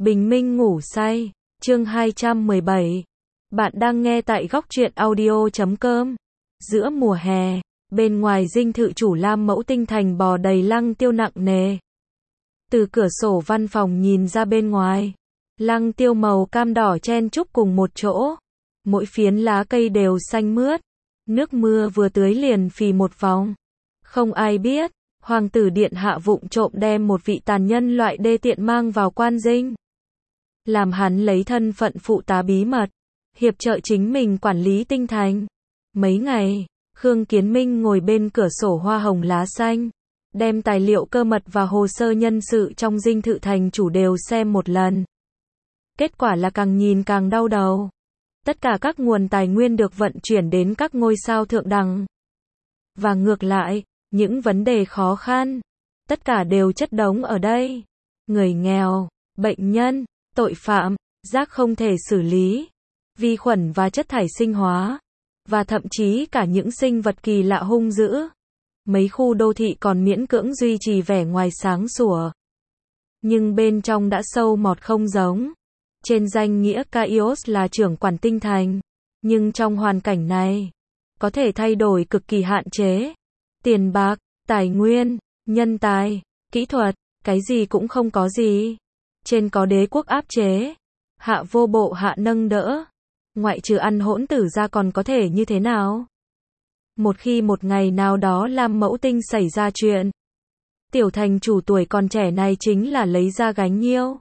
Bình minh ngủ say, chương 217. Bạn đang nghe tại góc truyện audio.com. Giữa mùa hè, bên ngoài dinh thự chủ Lam Mẫu Tinh Thành bò đầy lăng tiêu nặng nề. Từ cửa sổ văn phòng nhìn ra bên ngoài, lăng tiêu màu cam đỏ chen chúc cùng một chỗ. Mỗi phiến lá cây đều xanh mướt, nước mưa vừa tưới liền phì một vòng. Không ai biết, hoàng tử điện hạ vụng trộm đem một vị tàn nhân loại đê tiện mang vào quan dinh. Làm hắn lấy thân phận phụ tá bí mật, hiệp trợ chính mình quản lý tinh thành. Mấy ngày, Khương Kiến Minh ngồi bên cửa sổ hoa hồng lá xanh, đem tài liệu cơ mật và hồ sơ nhân sự trong dinh thự thành chủ đều xem một lần. Kết quả là càng nhìn càng đau đầu. Tất cả các nguồn tài nguyên được vận chuyển đến các ngôi sao thượng đẳng. Và ngược lại, những vấn đề khó khăn, tất cả đều chất đống ở đây. Người nghèo, bệnh nhân, tội phạm, rác không thể xử lý, vi khuẩn và chất thải sinh hóa, và thậm chí cả những sinh vật kỳ lạ hung dữ. Mấy khu đô thị còn miễn cưỡng duy trì vẻ ngoài sáng sủa, nhưng bên trong đã sâu mọt không giống. Trên danh nghĩa Kaios là trưởng quản tinh thành, nhưng trong hoàn cảnh này, có thể thay đổi cực kỳ hạn chế. Tiền bạc, tài nguyên, nhân tài, kỹ thuật, cái gì cũng không có gì. Trên có đế quốc áp chế, hạ vô bộ hạ nâng đỡ. Ngoại trừ ăn hỗn tử ra còn có thể như thế nào? Một khi một ngày nào đó Lam Mẫu Tinh xảy ra chuyện, tiểu thành chủ tuổi còn trẻ này chính là lấy ra gánh nhiêu.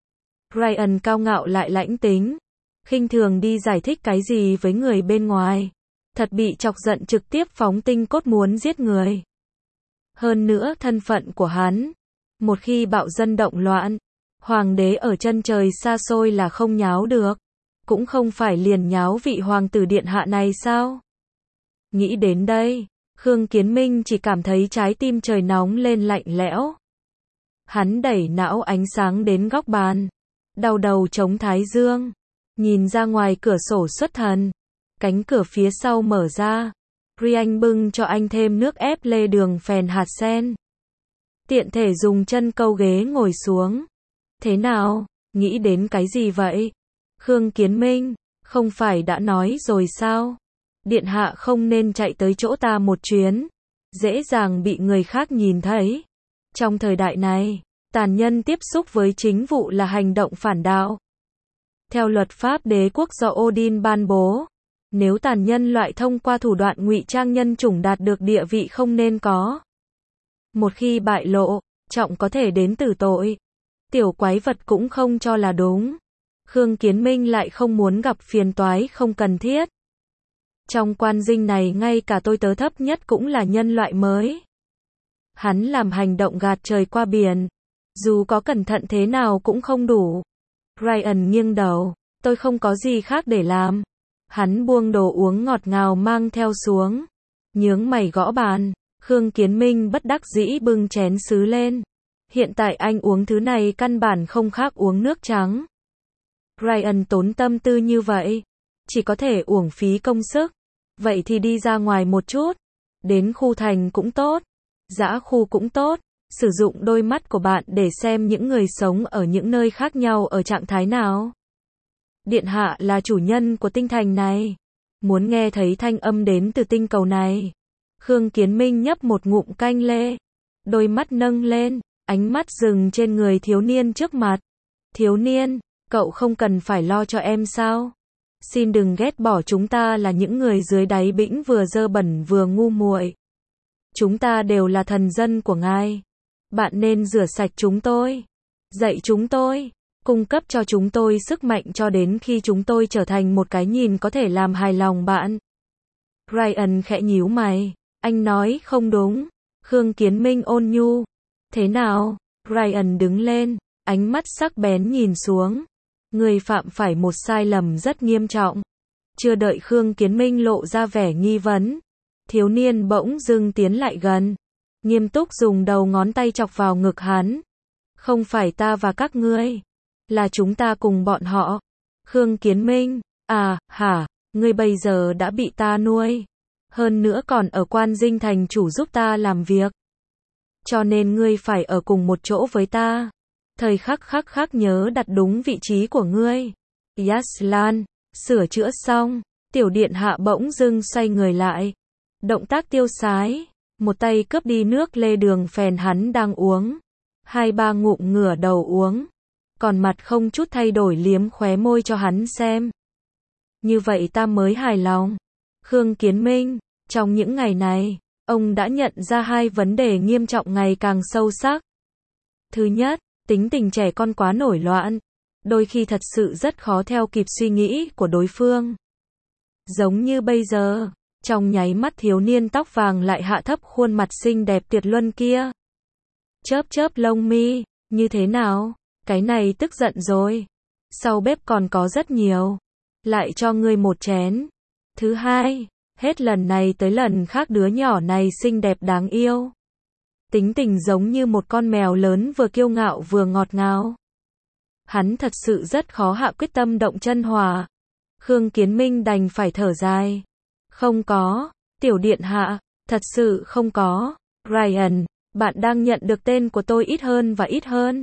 Ryan cao ngạo lại lãnh tính, khinh thường đi giải thích cái gì với người bên ngoài. Thật bị chọc giận trực tiếp phóng tinh cốt muốn giết người. Hơn nữa thân phận của hắn, một khi bạo dân động loạn, hoàng đế ở chân trời xa xôi là không nháo được. Cũng không phải liền nháo vị hoàng tử điện hạ này sao? Nghĩ đến đây, Khương Kiến Minh chỉ cảm thấy trái tim trời nóng lên lạnh lẽo. Hắn đẩy não ánh sáng đến góc bàn, đau đầu chống thái dương, nhìn ra ngoài cửa sổ xuất thần. Cánh cửa phía sau mở ra, Ryan bưng cho anh thêm nước ép lê đường phèn hạt sen. Tiện thể dùng chân câu ghế ngồi xuống. Thế nào, nghĩ đến cái gì vậy? Khương Kiến Minh, không phải đã nói rồi sao? Điện hạ không nên chạy tới chỗ ta một chuyến, dễ dàng bị người khác nhìn thấy. Trong thời đại này, tàn nhân tiếp xúc với chính vụ là hành động phản đạo. Theo luật pháp đế quốc do Odin ban bố, nếu tàn nhân loại thông qua thủ đoạn ngụy trang nhân chủng đạt được địa vị không nên có. Một khi bại lộ, trọng có thể đến tử tội. Tiểu quái vật cũng không cho là đúng. Khương Kiến Minh lại không muốn gặp phiền toái không cần thiết. Trong quan dinh này ngay cả tôi tớ thấp nhất cũng là nhân loại mới. Hắn làm hành động gạt trời qua biển. Dù có cẩn thận thế nào cũng không đủ. Ryan nghiêng đầu, tôi không có gì khác để làm. Hắn buông đồ uống ngọt ngào mang theo xuống. Nhướng mày gõ bàn. Khương Kiến Minh bất đắc dĩ bưng chén sứ lên. Hiện tại anh uống thứ này căn bản không khác uống nước trắng. Ryan tốn tâm tư như vậy, chỉ có thể uổng phí công sức. Vậy thì đi ra ngoài một chút. Đến khu thành cũng tốt, dã khu cũng tốt. Sử dụng đôi mắt của bạn để xem những người sống ở những nơi khác nhau ở trạng thái nào. Điện hạ là chủ nhân của tinh thành này. Muốn nghe thấy thanh âm đến từ tinh cầu này. Khương Kiến Minh nhấp một ngụm canh lê. Đôi mắt nâng lên, ánh mắt dừng trên người thiếu niên trước mặt. Thiếu niên, cậu không cần phải lo cho em sao? Xin đừng ghét bỏ chúng ta là những người dưới đáy bĩnh vừa dơ bẩn vừa ngu muội. Chúng ta đều là thần dân của ngài. Bạn nên rửa sạch chúng tôi, dạy chúng tôi, cung cấp cho chúng tôi sức mạnh cho đến khi chúng tôi trở thành một cái nhìn có thể làm hài lòng bạn. Ryan khẽ nhíu mày, anh nói không đúng. Khương Kiến Minh ôn nhu. Thế nào? Ryan đứng lên, ánh mắt sắc bén nhìn xuống. Người phạm phải một sai lầm rất nghiêm trọng. Chưa đợi Khương Kiến Minh lộ ra vẻ nghi vấn, thiếu niên bỗng dưng tiến lại gần, nghiêm túc dùng đầu ngón tay chọc vào ngực hắn. Không phải ta và các ngươi, là chúng ta cùng bọn họ. Khương Kiến Minh, hả, ngươi bây giờ đã bị ta nuôi. Hơn nữa còn ở quan dinh thành chủ giúp ta làm việc. Cho nên ngươi phải ở cùng một chỗ với ta. Thời khắc nhớ đặt đúng vị trí của ngươi. Yaslan, sửa chữa xong, tiểu điện hạ bỗng dưng xoay người lại. Động tác tiêu sái, một tay cướp đi nước lê đường phèn hắn đang uống. 2-3 ngụm ngửa đầu uống, còn mặt không chút thay đổi liếm khóe môi cho hắn xem. Như vậy ta mới hài lòng. Khương Kiến Minh, trong những ngày này, ông đã nhận ra 2 vấn đề nghiêm trọng ngày càng sâu sắc. Thứ nhất, tính tình trẻ con quá nổi loạn, đôi khi thật sự rất khó theo kịp suy nghĩ của đối phương. Giống như bây giờ, trong nháy mắt thiếu niên tóc vàng lại hạ thấp khuôn mặt xinh đẹp tuyệt luân kia. Chớp lông mi, như thế nào? Cái này tức giận rồi. Sau bếp còn có rất nhiều. Lại cho ngươi một chén. Thứ hai, hết lần này tới lần khác đứa nhỏ này xinh đẹp đáng yêu. Tính tình giống như một con mèo lớn vừa kiêu ngạo vừa ngọt ngào. Hắn thật sự rất khó hạ quyết tâm động chân hòa. Khương Kiến Minh đành phải thở dài. Không có, tiểu điện hạ, thật sự không có. Ryan, bạn đang nhận được tên của tôi ít hơn và ít hơn.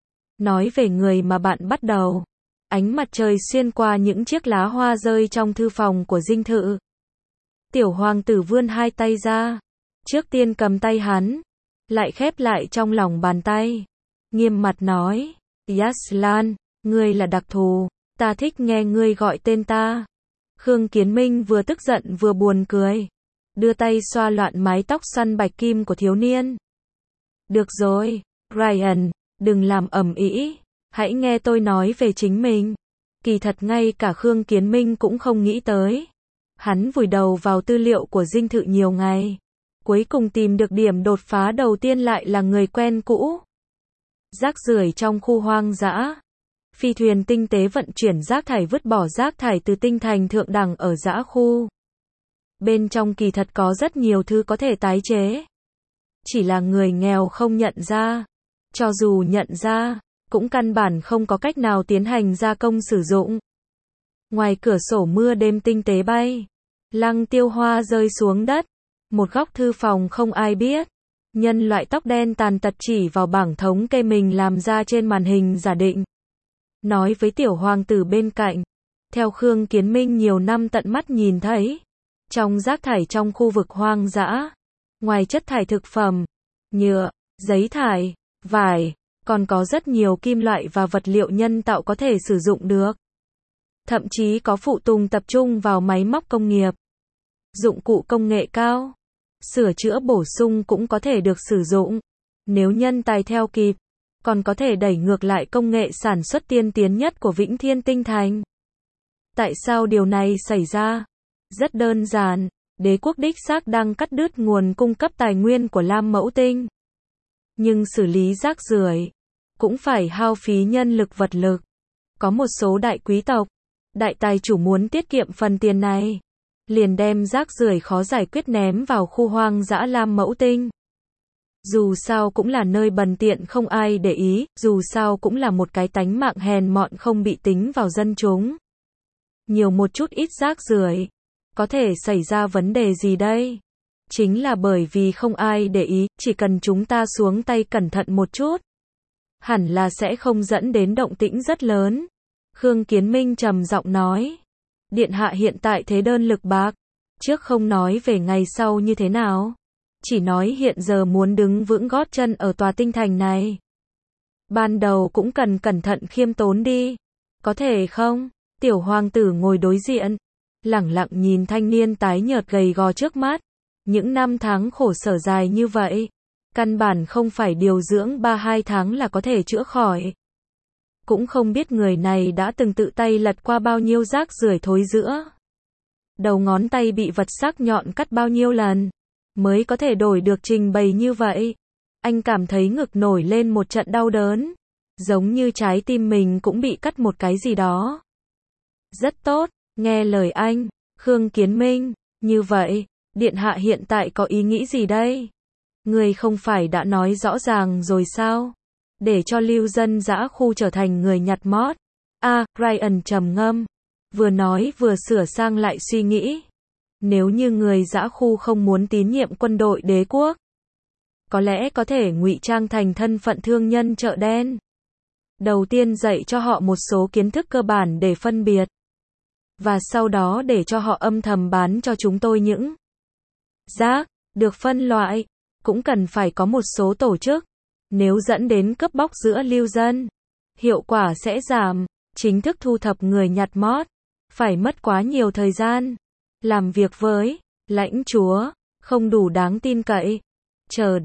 Nói về người mà bạn bắt đầu. Ánh mặt trời xuyên qua những chiếc lá hoa rơi trong thư phòng của dinh thự. Tiểu hoàng tử vươn 2 tay ra. Trước tiên cầm tay hắn, lại khép lại trong lòng bàn tay. Nghiêm mặt nói, Yaslan, ngươi là đặc thù, ta thích nghe ngươi gọi tên ta. Khương Kiến Minh vừa tức giận vừa buồn cười. Đưa tay xoa loạn mái tóc xoăn bạch kim của thiếu niên. Được rồi, Ryan, đừng làm ầm ĩ, hãy nghe tôi nói về chính mình. Kỳ thật ngay cả Khương Kiến Minh cũng không nghĩ tới. Hắn vùi đầu vào tư liệu của dinh thự nhiều ngày. Cuối cùng tìm được điểm đột phá đầu tiên lại là người quen cũ. Rác rưởi trong khu hoang dã. Phi thuyền tinh tế vận chuyển rác thải vứt bỏ rác thải từ tinh thành thượng đẳng ở dã khu. Bên trong kỳ thật có rất nhiều thứ có thể tái chế. Chỉ là người nghèo không nhận ra. Cho dù nhận ra, cũng căn bản không có cách nào tiến hành gia công sử dụng. Ngoài cửa sổ mưa đêm tinh tế bay. Lăng tiêu hoa rơi xuống đất. Một góc thư phòng không ai biết. Nhân loại tóc đen tàn tật chỉ vào bảng thống kê mình làm ra trên màn hình giả định. Nói với tiểu hoàng tử bên cạnh. Theo Khương Kiến Minh nhiều năm tận mắt nhìn thấy. Trong rác thải trong khu vực hoang dã. Ngoài chất thải thực phẩm, nhựa, giấy thải, vải, còn có rất nhiều kim loại và vật liệu nhân tạo có thể sử dụng được. Thậm chí có phụ tùng tập trung vào máy móc công nghiệp. Dụng cụ công nghệ cao. Sửa chữa bổ sung cũng có thể được sử dụng. Nếu nhân tài theo kịp, còn có thể đẩy ngược lại công nghệ sản xuất tiên tiến nhất của Vĩnh Thiên Tinh Thành. Tại sao điều này xảy ra? Rất đơn giản, đế quốc đích xác đang cắt đứt nguồn cung cấp tài nguyên của Lam Mẫu Tinh. Nhưng xử lý rác rưởi cũng phải hao phí nhân lực vật lực. Có một số đại quý tộc, đại tài chủ muốn tiết kiệm phần tiền này, liền đem rác rưởi khó giải quyết ném vào khu hoang dã Lam Mẫu Tinh. Dù sao cũng là nơi bần tiện không ai để ý, dù sao cũng là một cái tánh mạng hèn mọn không bị tính vào dân chúng. Nhiều một chút ít rác rưởi, có thể xảy ra vấn đề gì đây? Chính là bởi vì không ai để ý, chỉ cần chúng ta xuống tay cẩn thận một chút, hẳn là sẽ không dẫn đến động tĩnh rất lớn. Khương Kiến Minh trầm giọng nói. Điện hạ hiện tại thế đơn lực bạc, trước không nói về ngày sau như thế nào, chỉ nói hiện giờ muốn đứng vững gót chân ở tòa tinh thành này. Ban đầu cũng cần cẩn thận khiêm tốn đi, có thể không? Tiểu hoàng tử ngồi đối diện, lẳng lặng nhìn thanh niên tái nhợt gầy gò trước mắt. Những năm tháng khổ sở dài như vậy, căn bản không phải điều dưỡng 3-2 tháng là có thể chữa khỏi. Cũng không biết người này đã từng tự tay lật qua bao nhiêu rác rưởi thối rữa. Đầu ngón tay bị vật sắc nhọn cắt bao nhiêu lần, mới có thể đổi được trình bày như vậy. Anh cảm thấy ngực nổi lên một trận đau đớn, giống như trái tim mình cũng bị cắt một cái gì đó. Rất tốt, nghe lời anh, Khương Kiến Minh, như vậy, điện hạ hiện tại có ý nghĩ gì đây? Người không phải đã nói rõ ràng rồi sao? Để cho lưu dân dã khu trở thành người nhặt mót. Ryan trầm ngâm, vừa nói vừa sửa sang lại suy nghĩ. Nếu như người dã khu không muốn tín nhiệm quân đội đế quốc, có lẽ có thể ngụy trang thành thân phận thương nhân chợ đen. Đầu tiên dạy cho họ một số kiến thức cơ bản để phân biệt. Và sau đó để cho họ âm thầm bán cho chúng tôi những rác được phân loại. Cũng cần phải có một số tổ chức. Nếu dẫn đến cướp bóc giữa lưu dân, hiệu quả sẽ giảm. Chính thức thu thập người nhặt mót, phải mất quá nhiều thời gian. Làm việc với lãnh chúa, không đủ đáng tin cậy. Chờ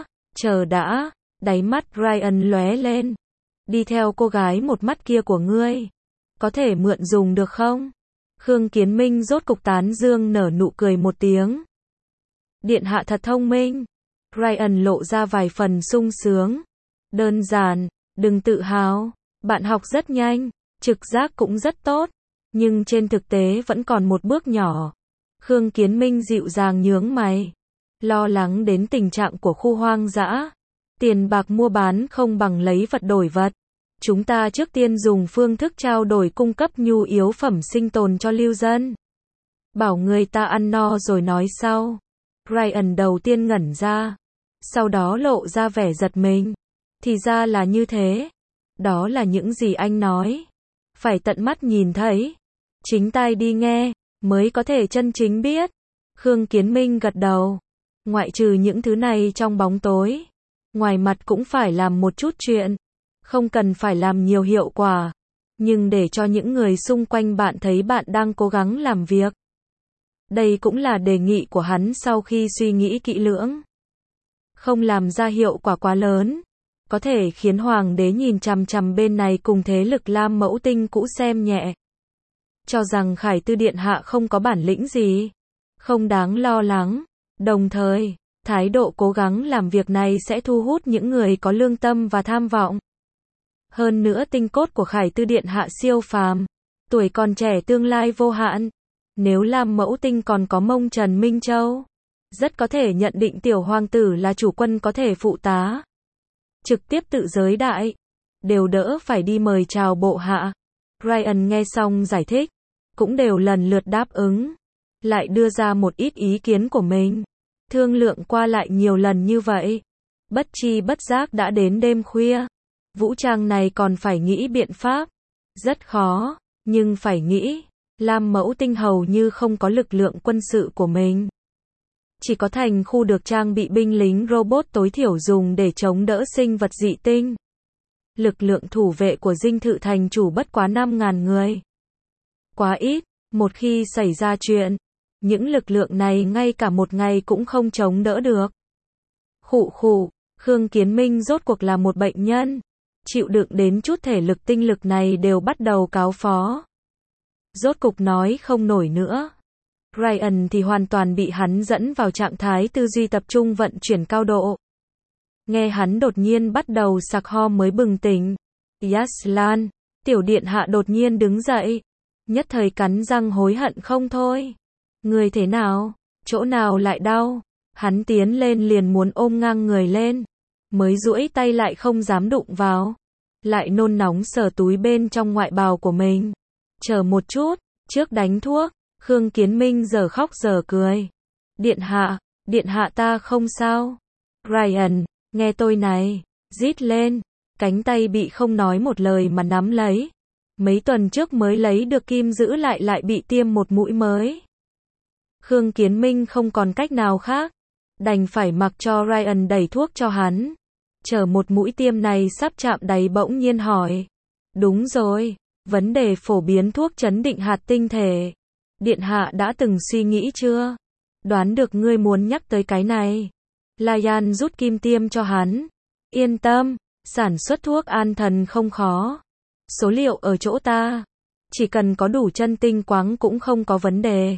đã, đáy mắt Ryan lóe lên. Đi theo cô gái một mắt kia của ngươi, có thể mượn dùng được không? Khương Kiến Minh rốt cục tán dương nở nụ cười một tiếng. Điện hạ thật thông minh. Ryan lộ ra vài phần sung sướng. Đơn giản, đừng tự hào. Bạn học rất nhanh, trực giác cũng rất tốt. Nhưng trên thực tế vẫn còn một bước nhỏ. Khương Kiến Minh dịu dàng nhướng mày. Lo lắng đến tình trạng của khu hoang dã. Tiền bạc mua bán không bằng lấy vật đổi vật. Chúng ta trước tiên dùng phương thức trao đổi cung cấp nhu yếu phẩm sinh tồn cho lưu dân. Bảo người ta ăn no rồi nói sau. Ryan đầu tiên ngẩn ra. Sau đó lộ ra vẻ giật mình. Thì ra là như thế. Đó là những gì anh nói. Phải tận mắt nhìn thấy. Chính tai đi nghe, mới có thể chân chính biết. Khương Kiến Minh gật đầu. Ngoại trừ những thứ này trong bóng tối. Ngoài mặt cũng phải làm một chút chuyện. Không cần phải làm nhiều hiệu quả. Nhưng để cho những người xung quanh bạn thấy bạn đang cố gắng làm việc. Đây cũng là đề nghị của hắn sau khi suy nghĩ kỹ lưỡng. Không làm ra hiệu quả quá lớn. Có thể khiến hoàng đế nhìn chằm chằm bên này cùng thế lực Lam Mẫu Tinh cũ xem nhẹ. Cho rằng Khải Tư Điện Hạ không có bản lĩnh gì. Không đáng lo lắng. Đồng thời, thái độ cố gắng làm việc này sẽ thu hút những người có lương tâm và tham vọng. Hơn nữa tinh cốt của Khải Tư Điện Hạ siêu phàm. Tuổi còn trẻ tương lai vô hạn. Nếu Lam Mẫu Tinh còn có mông Trần Minh Châu, rất có thể nhận định tiểu hoàng tử là chủ quân có thể phụ tá. Trực tiếp tự giới đại. Đều đỡ phải đi mời chào bộ hạ. Ryan nghe xong giải thích. Cũng đều lần lượt đáp ứng. Lại đưa ra một ít ý kiến của mình. Thương lượng qua lại nhiều lần như vậy. Bất chi bất giác đã đến đêm khuya. Vũ trang này còn phải nghĩ biện pháp. Rất khó, nhưng phải nghĩ. Lam Mẫu Tinh hầu như không có lực lượng quân sự của mình. Chỉ có thành khu được trang bị binh lính robot tối thiểu dùng để chống đỡ sinh vật dị tinh. Lực lượng thủ vệ của dinh thự thành chủ bất quá 5.000 người. Quá ít, một khi xảy ra chuyện, những lực lượng này ngay cả một ngày cũng không chống đỡ được. Khụ, Khương Kiến Minh rốt cuộc là một bệnh nhân. Chịu đựng đến chút thể lực tinh lực này đều bắt đầu cáo phó. Rốt cục nói không nổi nữa. Ryan thì hoàn toàn bị hắn dẫn vào trạng thái tư duy tập trung vận chuyển cao độ. Nghe hắn đột nhiên bắt đầu sặc ho mới bừng tỉnh. Yaslan, tiểu điện hạ đột nhiên đứng dậy. Nhất thời cắn răng hối hận không thôi. Người thế nào? Chỗ nào lại đau? Hắn tiến lên liền muốn ôm ngang người lên. Mới duỗi tay lại không dám đụng vào. Lại nôn nóng sờ túi bên trong ngoại bào của mình. Chờ một chút, trước đánh thuốc. Khương Kiến Minh giờ khóc giờ cười. Điện hạ ta không sao. Ryan, nghe tôi này. Rít lên. Cánh tay bị không nói một lời mà nắm lấy. Mấy tuần trước mới lấy được kim giữ lại bị tiêm một mũi mới. Khương Kiến Minh không còn cách nào khác. Đành phải mặc cho Ryan đẩy thuốc cho hắn. Chờ một mũi tiêm này sắp chạm đáy bỗng nhiên hỏi. Đúng rồi, vấn đề phổ biến thuốc chấn định hạt tinh thể. Điện hạ đã từng suy nghĩ chưa? Đoán được ngươi muốn nhắc tới cái này. Layan rút kim tiêm cho hắn. Yên tâm, sản xuất thuốc an thần không khó. Số liệu ở chỗ ta. Chỉ cần có đủ chân tinh quáng cũng không có vấn đề.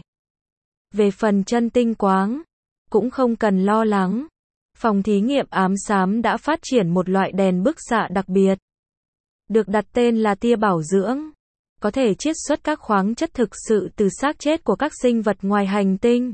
Về phần chân tinh quáng, cũng không cần lo lắng. Phòng thí nghiệm ám xám đã phát triển một loại đèn bức xạ đặc biệt. Được đặt tên là tia bảo dưỡng. Có thể chiết xuất các khoáng chất thực sự từ xác chết của các sinh vật ngoài hành tinh.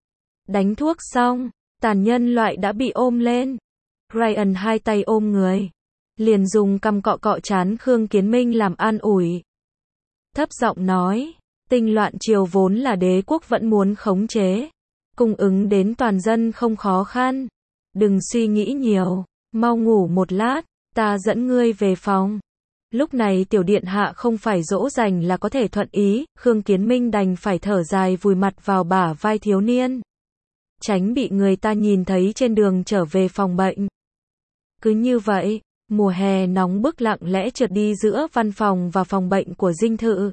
Đánh thuốc xong, tàn nhân loại đã bị ôm lên. Ryan hai tay ôm người. Liền dùng cằm cọ cọ trán Khương Kiến Minh làm an ủi. Thấp giọng nói, tinh loạn triều vốn là đế quốc vẫn muốn khống chế. Cung ứng đến toàn dân không khó khăn. Đừng suy nghĩ nhiều, mau ngủ một lát, ta dẫn ngươi về phòng. Lúc này tiểu điện hạ không phải dỗ dành là có thể thuận ý, Khương Kiến Minh đành phải thở dài vùi mặt vào bả vai thiếu niên. Tránh bị người ta nhìn thấy trên đường trở về phòng bệnh. Cứ như vậy, mùa hè nóng bức lặng lẽ trượt đi giữa văn phòng và phòng bệnh của dinh thự.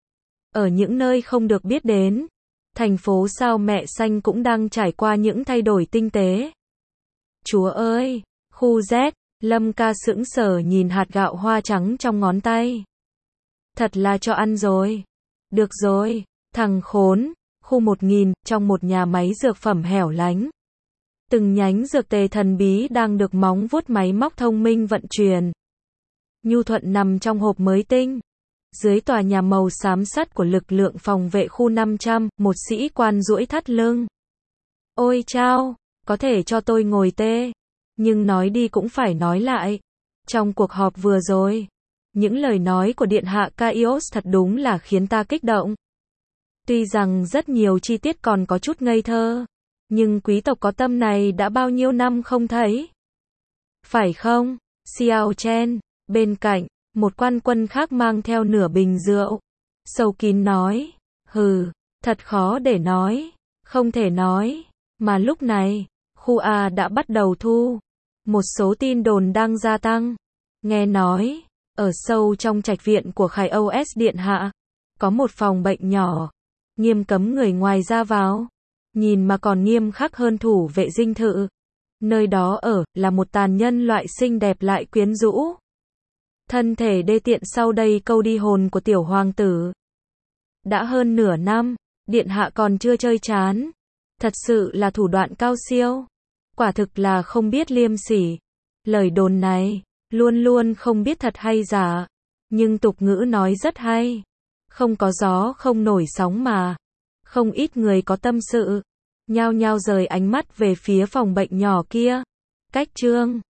Ở những nơi không được biết đến, thành phố sao mẹ xanh cũng đang trải qua những thay đổi tinh tế. Chúa ơi, khu Z, Lâm ca sững sờ nhìn hạt gạo hoa trắng trong ngón tay. Thật là cho ăn rồi. Được rồi, thằng khốn. Khu 1000, trong một nhà máy dược phẩm hẻo lánh. Từng nhánh dược tề thần bí đang được móng vuốt máy móc thông minh vận chuyển. Nhu thuận nằm trong hộp mới tinh. Dưới tòa nhà màu xám sắt của lực lượng phòng vệ khu 500, một sĩ quan duỗi thắt lưng. Ôi chao, có thể cho tôi ngồi tê. Nhưng nói đi cũng phải nói lại. Trong cuộc họp vừa rồi, những lời nói của Điện hạ Kaios thật đúng là khiến ta kích động. Tuy rằng rất nhiều chi tiết còn có chút ngây thơ, nhưng quý tộc có tâm này đã bao nhiêu năm không thấy. Phải không, Xiao Chen? Bên cạnh, một quan quân khác mang theo nửa bình rượu. Sâu kín nói, hừ, thật khó để nói, không thể nói. Mà lúc này, khu A đã bắt đầu thu. Một số tin đồn đang gia tăng. Nghe nói, ở sâu trong trạch viện của Khải OS Điện hạ, có một phòng bệnh nhỏ, nghiêm cấm người ngoài ra vào. Nhìn mà còn nghiêm khắc hơn thủ vệ dinh thự. Nơi đó ở, là một tàn nhân loại xinh đẹp lại quyến rũ. Thân thể đê tiện sau đây câu đi hồn của tiểu hoàng tử. Đã hơn nửa năm, Điện hạ còn chưa chơi chán. Thật sự là thủ đoạn cao siêu. Quả thực là không biết liêm sỉ. Lời đồn này, luôn luôn không biết thật hay giả. Nhưng tục ngữ nói rất hay. Không có gió không nổi sóng mà. Không ít người có tâm sự. Nhao nhao rời ánh mắt về phía phòng bệnh nhỏ kia. Cách chương